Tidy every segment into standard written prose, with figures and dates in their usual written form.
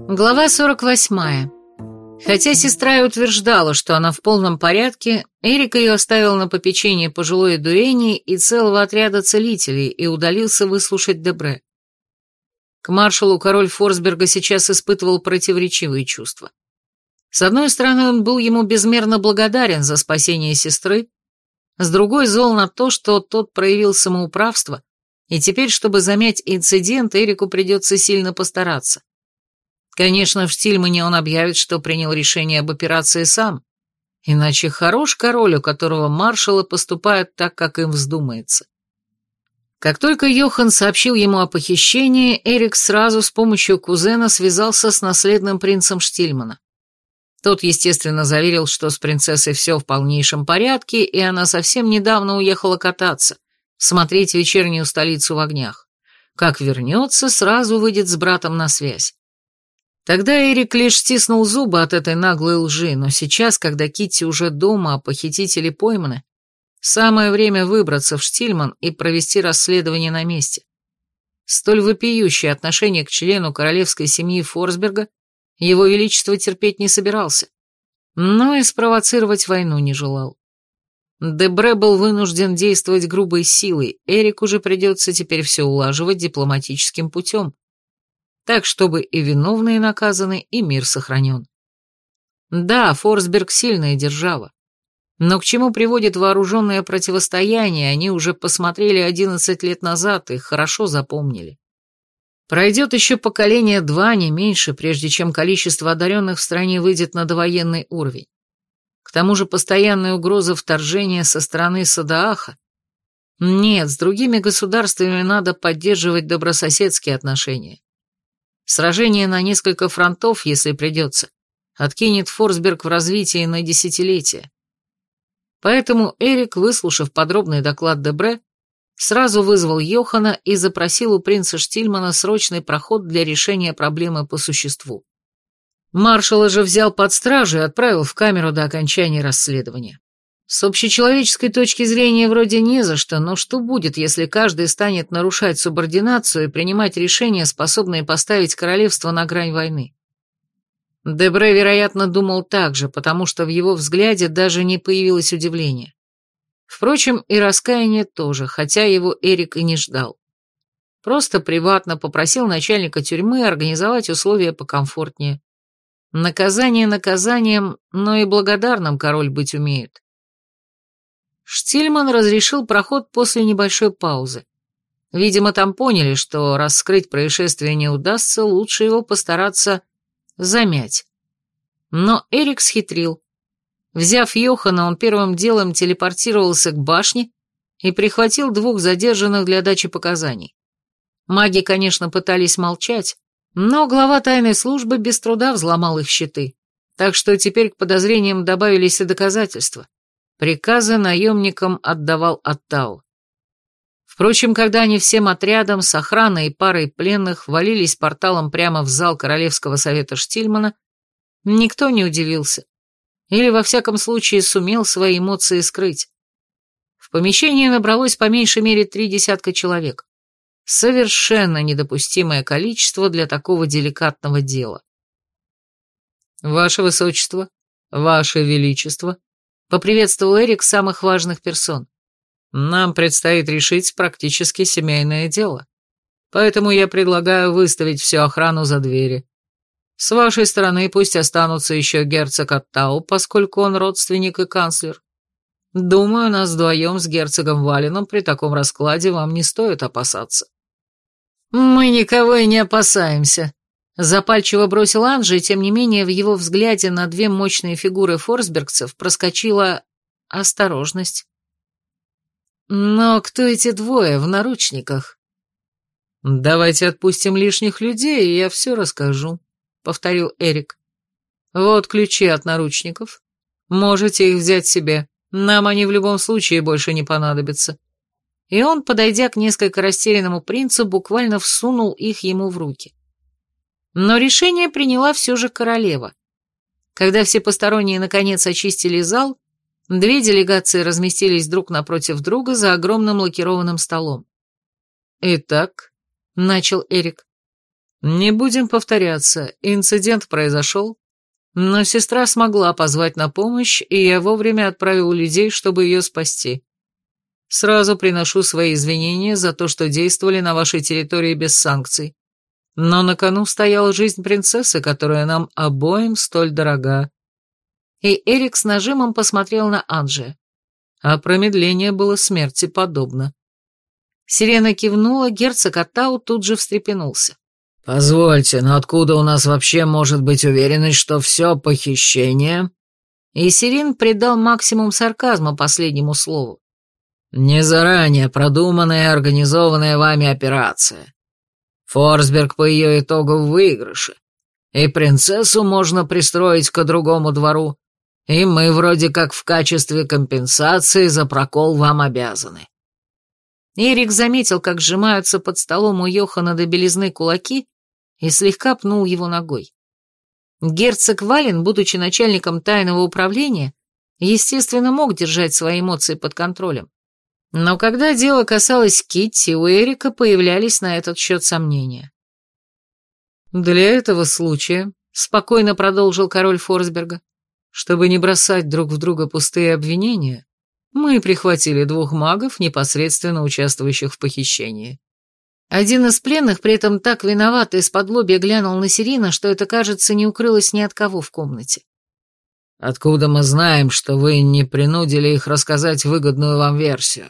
Глава 48. Хотя сестра и утверждала, что она в полном порядке, Эрик ее оставил на попечение пожилой дуэни и целого отряда целителей и удалился выслушать Дебре. К маршалу король Форсберга сейчас испытывал противоречивые чувства. С одной стороны, он был ему безмерно благодарен за спасение сестры, с другой зол на то, что тот проявил самоуправство, и теперь, чтобы замять инцидент, Эрику придется сильно постараться. Конечно, в Штильмане он объявит, что принял решение об операции сам, иначе хорош король, у которого маршалы поступают так, как им вздумается. Как только Йохан сообщил ему о похищении, Эрик сразу с помощью кузена связался с наследным принцем Штильмана. Тот, естественно, заверил, что с принцессой все в полнейшем порядке, и она совсем недавно уехала кататься, смотреть вечернюю столицу в огнях. Как вернется, сразу выйдет с братом на связь. Тогда Эрик лишь стиснул зубы от этой наглой лжи, но сейчас, когда Китти уже дома, а похитители пойманы, самое время выбраться в Штильман и провести расследование на месте. Столь вопиющее отношение к члену королевской семьи Форсберга его величество терпеть не собирался, но и спровоцировать войну не желал. Дебре был вынужден действовать грубой силой, Эрику же придется теперь все улаживать дипломатическим путем, так, чтобы и виновные наказаны, и мир сохранен. Да, Форсберг сильная держава, но к чему приводит вооруженное противостояние, они уже посмотрели 11 лет назад и хорошо запомнили. Пройдет еще поколение два, не меньше, прежде чем количество одаренных в стране выйдет на довоенный уровень. К тому же постоянная угроза вторжения со стороны Садааха. Нет, с другими государствами надо поддерживать добрососедские отношения. Сражение на несколько фронтов, если придется, откинет Форсберг в развитии на десятилетия. Поэтому Эрик, выслушав подробный доклад Дебре, сразу вызвал Йохана и запросил у принца Штильмана срочный проход для решения проблемы по существу. Маршала же взял под стражу и отправил в камеру до окончания расследования. С общечеловеческой точки зрения вроде не за что, но что будет, если каждый станет нарушать субординацию и принимать решения, способные поставить королевство на грань войны? Дебре, вероятно, думал так же, потому что в его взгляде даже не появилось удивления. Впрочем, и раскаяния тоже, хотя его Эрик и не ждал. Просто приватно попросил начальника тюрьмы организовать условия покомфортнее. Наказание наказанием, но и благодарным король быть умеет. Штильман разрешил проход после небольшой паузы. Видимо, там поняли, что раскрыть происшествие не удастся, лучше его постараться замять. Но Эрик схитрил. Взяв Йохана, он первым делом телепортировался к башне и прихватил двух задержанных для дачи показаний. Маги, конечно, пытались молчать, но глава тайной службы без труда взломал их щиты, так что теперь к подозрениям добавились и доказательства. Приказы наемникам отдавал Аттау. Впрочем, когда они всем отрядом с охраной и парой пленных валились порталом прямо в зал Королевского совета Штильмана, никто не удивился. Или, во всяком случае, сумел свои эмоции скрыть. В помещении набралось по меньшей мере 30 человек. Совершенно недопустимое количество для такого деликатного дела. «Ваше Высочество, Ваше Величество», — поприветствовал Эрик самых важных персон. «Нам предстоит решить практически семейное дело, поэтому я предлагаю выставить всю охрану за двери. С вашей стороны пусть останутся еще герцог Аттау, поскольку он родственник и канцлер. Думаю, нас вдвоем с герцогом Валином при таком раскладе вам не стоит опасаться». «Мы никого и не опасаемся», — запальчиво бросил Анжи, и тем не менее в его взгляде на две мощные фигуры форсбергцев проскочила осторожность. «Но кто эти двое в наручниках?» «Давайте отпустим лишних людей, и я все расскажу», — повторил Эрик. «Вот ключи от наручников. Можете их взять себе. Нам они в любом случае больше не понадобятся». И он, подойдя к несколько растерянному принцу, буквально всунул их ему в руки. Но решение приняла все же королева. Когда все посторонние наконец очистили зал, две делегации разместились друг напротив друга за огромным лакированным столом. «Итак», — начал Эрик, Не будем повторяться, инцидент произошел, но сестра смогла позвать на помощь, и я вовремя отправил людей, чтобы ее спасти. Сразу приношу свои извинения за то, что действовали на вашей территории без санкций. Но на кону стояла жизнь принцессы, которая нам обоим столь дорога. И Эрик с нажимом посмотрел на Анджия. А промедление было смерти подобно. Сирена кивнула, герцог Аттау тут же встрепенулся. «Позвольте, но откуда у нас вообще может быть уверенность, что все похищение...» И Сирен придал максимум сарказма последнему слову. «Не заранее продуманная и организованная вами операция. Форсберг по ее итогу в выигрыше, и принцессу можно пристроить ко другому двору, и мы вроде как в качестве компенсации за прокол вам обязаны». Эрик заметил, как сжимаются под столом у Йохана до белизны кулаки, и слегка пнул его ногой. Герцог Вален, будучи начальником тайного управления, естественно, мог держать свои эмоции под контролем. Но когда дело касалось Китти, у Эрика появлялись на этот счет сомнения. «Для этого случая», — спокойно продолжил король Форсберга, «чтобы не бросать друг в друга пустые обвинения, мы прихватили 2 магов, непосредственно участвующих в похищении». Один из пленных при этом так виноват и исподлобья глянул на Сирина, что это, кажется, не укрылось ни от кого в комнате. «Откуда мы знаем, что вы не принудили их рассказать выгодную вам версию?»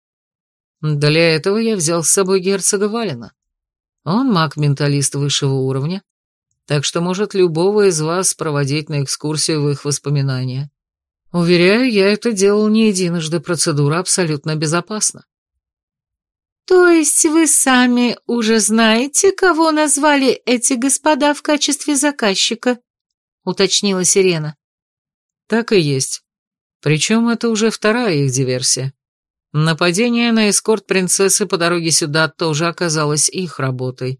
«Для этого я взял с собой герцога Валена. Он маг-менталист высшего уровня, так что может любого из вас проводить на экскурсию в их воспоминания. Уверяю, я это делал не единожды, процедура абсолютно безопасна». «То есть вы сами уже знаете, кого назвали эти господа в качестве заказчика?» — уточнила Сирена. «Так и есть. Причем это уже 2-я их диверсия. Нападение на эскорт принцессы по дороге сюда тоже оказалось их работой».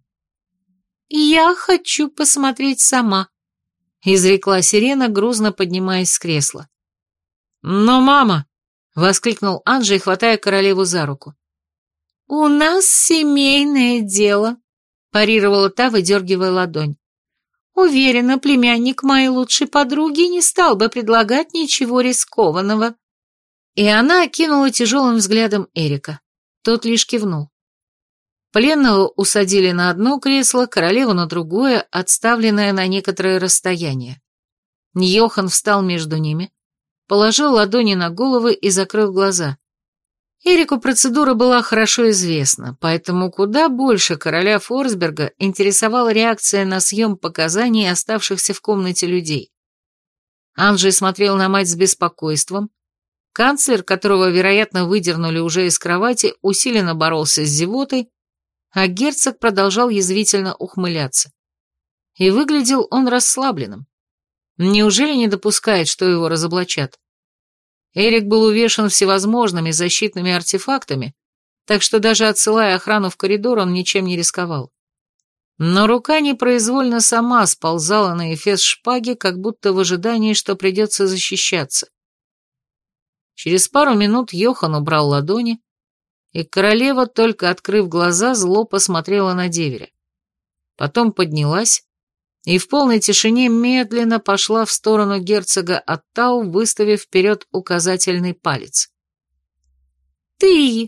«Я хочу посмотреть сама», — изрекла Сирена, грузно поднимаясь с кресла. «Но, мама!» — воскликнул Анджей, хватая королеву за руку. «У нас семейное дело», — парировала та, выдергивая ладонь. «Уверена, племянник моей лучшей подруги не стал бы предлагать ничего рискованного». И она окинула тяжелым взглядом Эрика. Тот лишь кивнул. Пленного усадили на одно кресло, королеву на другое, отставленное на некоторое расстояние. Йохан встал между ними, положил ладони на головы и закрыл глаза. Эрику процедура была хорошо известна, поэтому куда больше короля Форсберга интересовала реакция на съем показаний оставшихся в комнате людей. Анджей смотрел на мать с беспокойством. Канцлер, которого, вероятно, выдернули уже из кровати, усиленно боролся с зевотой, а герцог продолжал язвительно ухмыляться. И выглядел он расслабленным. Неужели не допускает, что его разоблачат? Эрик был увешан всевозможными защитными артефактами, так что даже отсылая охрану в коридор, он ничем не рисковал. Но рука непроизвольно сама сползала на эфес шпаги, как будто в ожидании, что придется защищаться. Через пару минут Йохан убрал ладони, и королева, только открыв глаза, зло посмотрела на деверя. Потом поднялась и в полной тишине медленно пошла в сторону герцога Аттау, выставив вперед указательный палец. «Ты,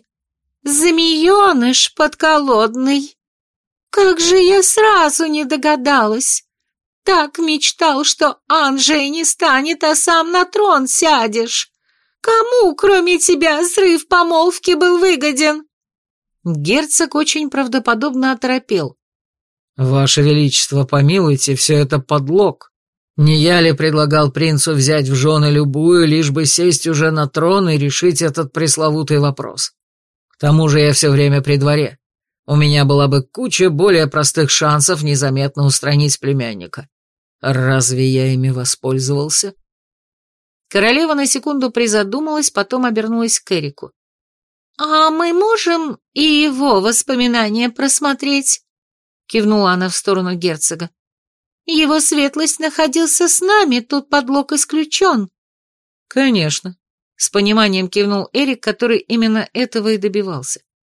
змееныш подколодный! Как же я сразу не догадалась! Так мечтал, что Анджей не станет, а сам на трон сядешь! Кому, кроме тебя, срыв помолвки был выгоден?» Герцог очень правдоподобно оторопел. «Ваше Величество, помилуйте, все это подлог. Не я ли предлагал принцу взять в жены любую, лишь бы сесть уже на трон и решить этот пресловутый вопрос? К тому же я все время при дворе. У меня была бы куча более простых шансов незаметно устранить племянника. Разве я ими воспользовался?» Королева на секунду призадумалась, потом обернулась к Эрику. «А мы можем и его воспоминания просмотреть?» Кивнула она в сторону герцога. «Его светлость находился с нами, тут подлог исключен». «Конечно», — с пониманием кивнул Эрик, который именно этого и добивался.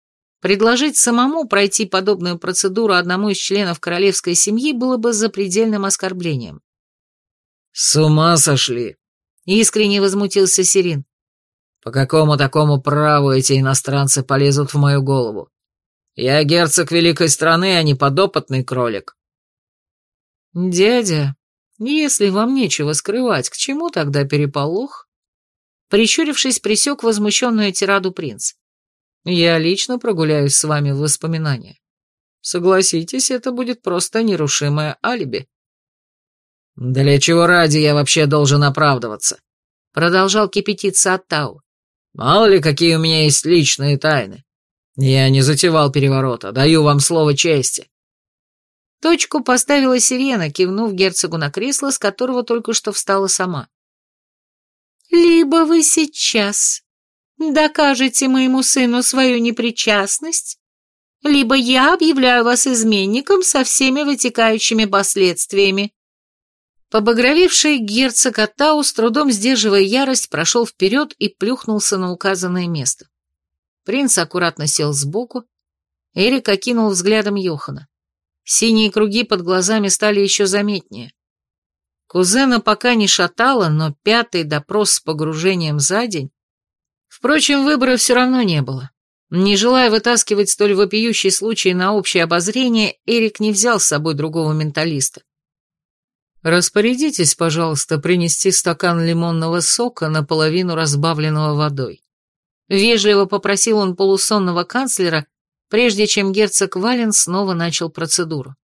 Предложить самому пройти подобную процедуру одному из членов королевской семьи было бы запредельным оскорблением. «С ума сошли!» — искренне возмутился Сирин. «По какому такому праву эти иностранцы полезут в мою голову? Я герцог великой страны, а не подопытный кролик». «Дядя, если вам нечего скрывать, к чему тогда переполох?» Прищурившись, пресек возмущенную тираду принц. «Я лично прогуляюсь с вами в воспоминания. Согласитесь, это будет просто нерушимое алиби». «Для чего ради я вообще должен оправдываться?» Продолжал кипятиться Аттау. «Мало ли, какие у меня есть личные тайны. Я не затевал переворота, даю вам слово чести». Точку поставила Сирена, кивнув герцогу на кресло, с которого только что встала сама. «Либо вы сейчас докажете моему сыну свою непричастность, либо я объявляю вас изменником со всеми вытекающими последствиями». Побагровевший герцог Аттау, с трудом сдерживая ярость, прошел вперед и плюхнулся на указанное место. Принц аккуратно сел сбоку. Эрик окинул взглядом Йохана. Синие круги под глазами стали еще заметнее. Кузена пока не шатало, но 5-й допрос с погружением за день. Впрочем, выбора все равно не было. Не желая вытаскивать столь вопиющий случай на общее обозрение, Эрик не взял с собой другого менталиста. «Распорядитесь, пожалуйста, принести стакан лимонного сока, наполовину разбавленного водой». Вежливо попросил он полусонного канцлера, прежде чем герцог Вален снова начал процедуру.